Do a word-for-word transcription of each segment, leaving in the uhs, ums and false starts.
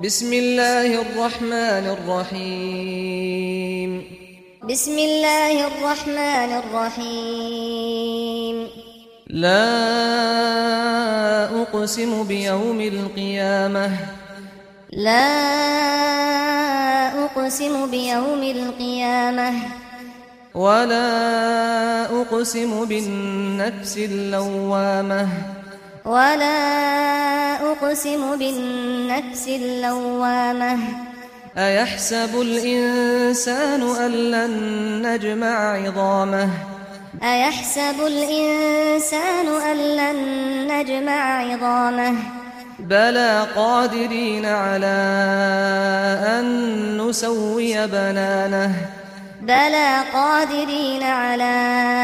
بسم الله الرحمن الرحيم بسم الله الرحمن الرحيم لا أقسم بيوم القيامة لا أقسم بيوم القيامة ولا أقسم بالنفس اللوامة ولا أقسم بالنفس اللوامة أيحسب الإنسان أن لن نجمع عظامه أيحسب الإنسان أن لن نجمع عظامه بلى قادرين على أن نسوي بنانه بلى قادرين على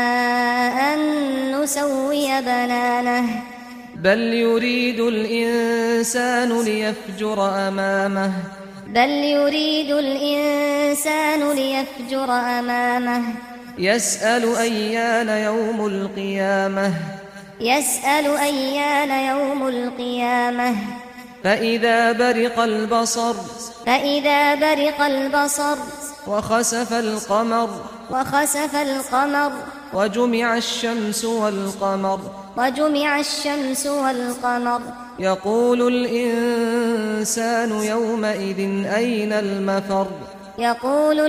أن نسوي بنانه بل يريد الإنسان ليفجر أمامه بل يريد الإنسان ليفجر أمامه يسأل أيان يوم القيامة يسأل أيان يوم القيامة فإذا برق البصر فإذا برق البصر وخسف القمر وخسف القمر وجمع الشمس والقمر وجمع الشمس والقمر يقول الإنسان يومئذ أين المفر يقول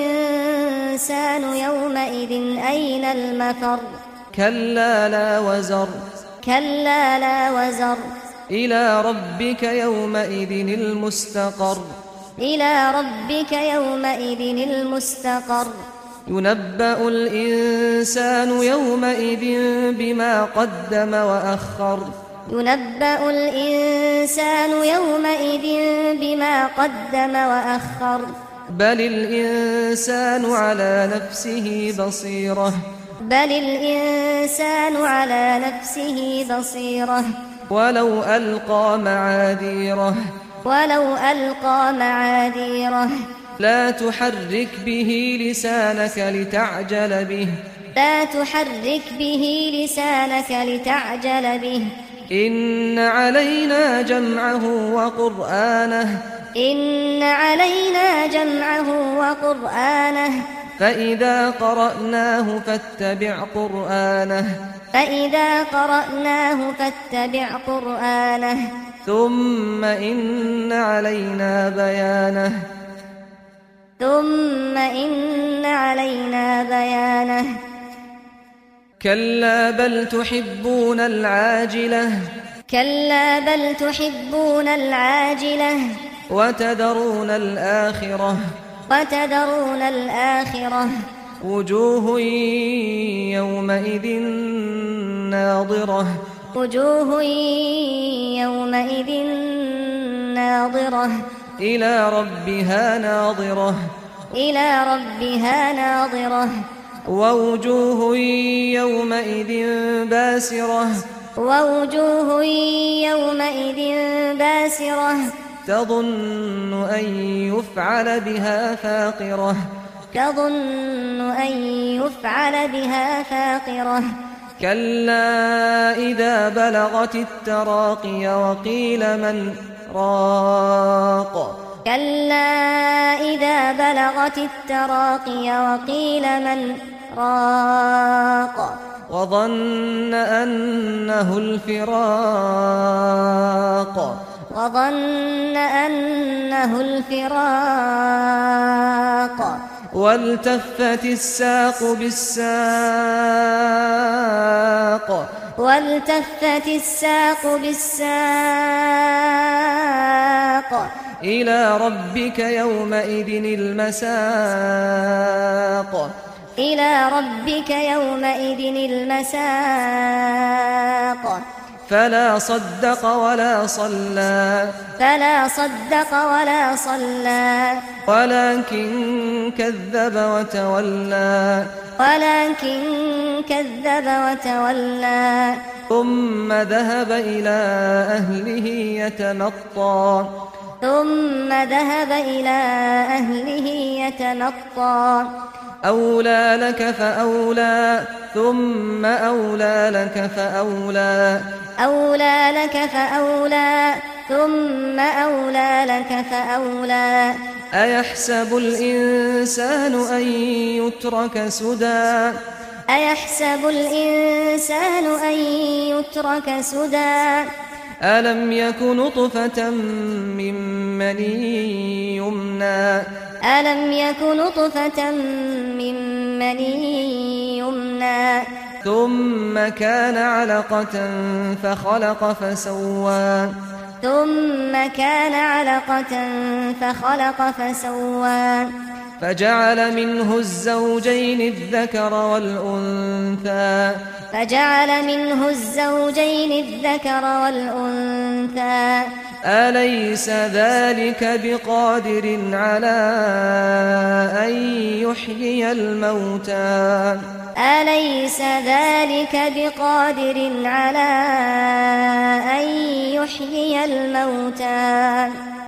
الإنسان يومئذ أين المفر كلا لا وزر كلا لا وزر إلى ربك يومئذ المستقر إلى ربك يومئذ المستقر ينبأ الإنسان يومئذ بما قدم وأخر ينبأ الإنسان يومئذ بما قدم وأخر بل الإنسان على نفسه بصيرة بل الإنسان على نفسه بصيرة ولو ألقى معاذيره ولو ألقى معاذيره لا تحرك به لسانك لتعجل به لا تحرك به لسانك لتعجل به إن علينا جمعه وقرآنه إن علينا جمعه وقرآنه فإذا قرأناه فاتبع قرآنه فإذا قرأناه فاتبع قرآنه ثم إن علينا بيانه ثم إن علينا بيانه كلا بل تحبون العاجلة كلا بل تحبون العاجلة وتذرون الآخرة وتذرون الآخرة وجوه يومئذ ناظرة وجوه يومئذ ناظرة إلى ربها ناظرة إلى ربها ناظرة ووجوه يومئذ باسرة ووجوه يومئذ باسرة تظن أن يفعل بها فاقرة تظن أن يفعل بها فاقرة كلا إذا بلغت التراقي وقيل من راق كلا إذا بلغت التراقي وقيل من راق وظن أنه الفراق وظن أنه الفراق والتفت الساق بالساق والتفت الساق بالساق إلى ربك يومئذ المساق إلى ربك يومئذ المساق فلا صدق ولا صلى فلا صدق ولا صلى ولكن كذب وتولى ولكن كذب وتولى ثم ذهب إلى أهله يتمطى ثم ذهب إلى أهله يتمطى أولى لك فأولى ثم أولى لك فأولى أولى لك فأولى ثم أولى لك فأولى أيحسب الإنسان أن يترك سدى أيحسب الإنسان أن يترك سدى ألم يك نطفة من مني يمنى ألم يك نطفة من مني يمنى ثم كان علقة فخلق فسوى ثم كان علقة فخلق فسوى فجعل منه الزوجين الذكر والأنثى فجعل منه الزوجين الذكر والأنثى أليس ذلك بقادر على أن يحيي الموتى أليس ذلك بقادر على أن يحيي الموتى.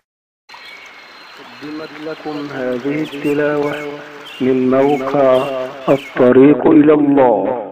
قدمت لكم هذه التلاوة من موقع الطريق إلى الله.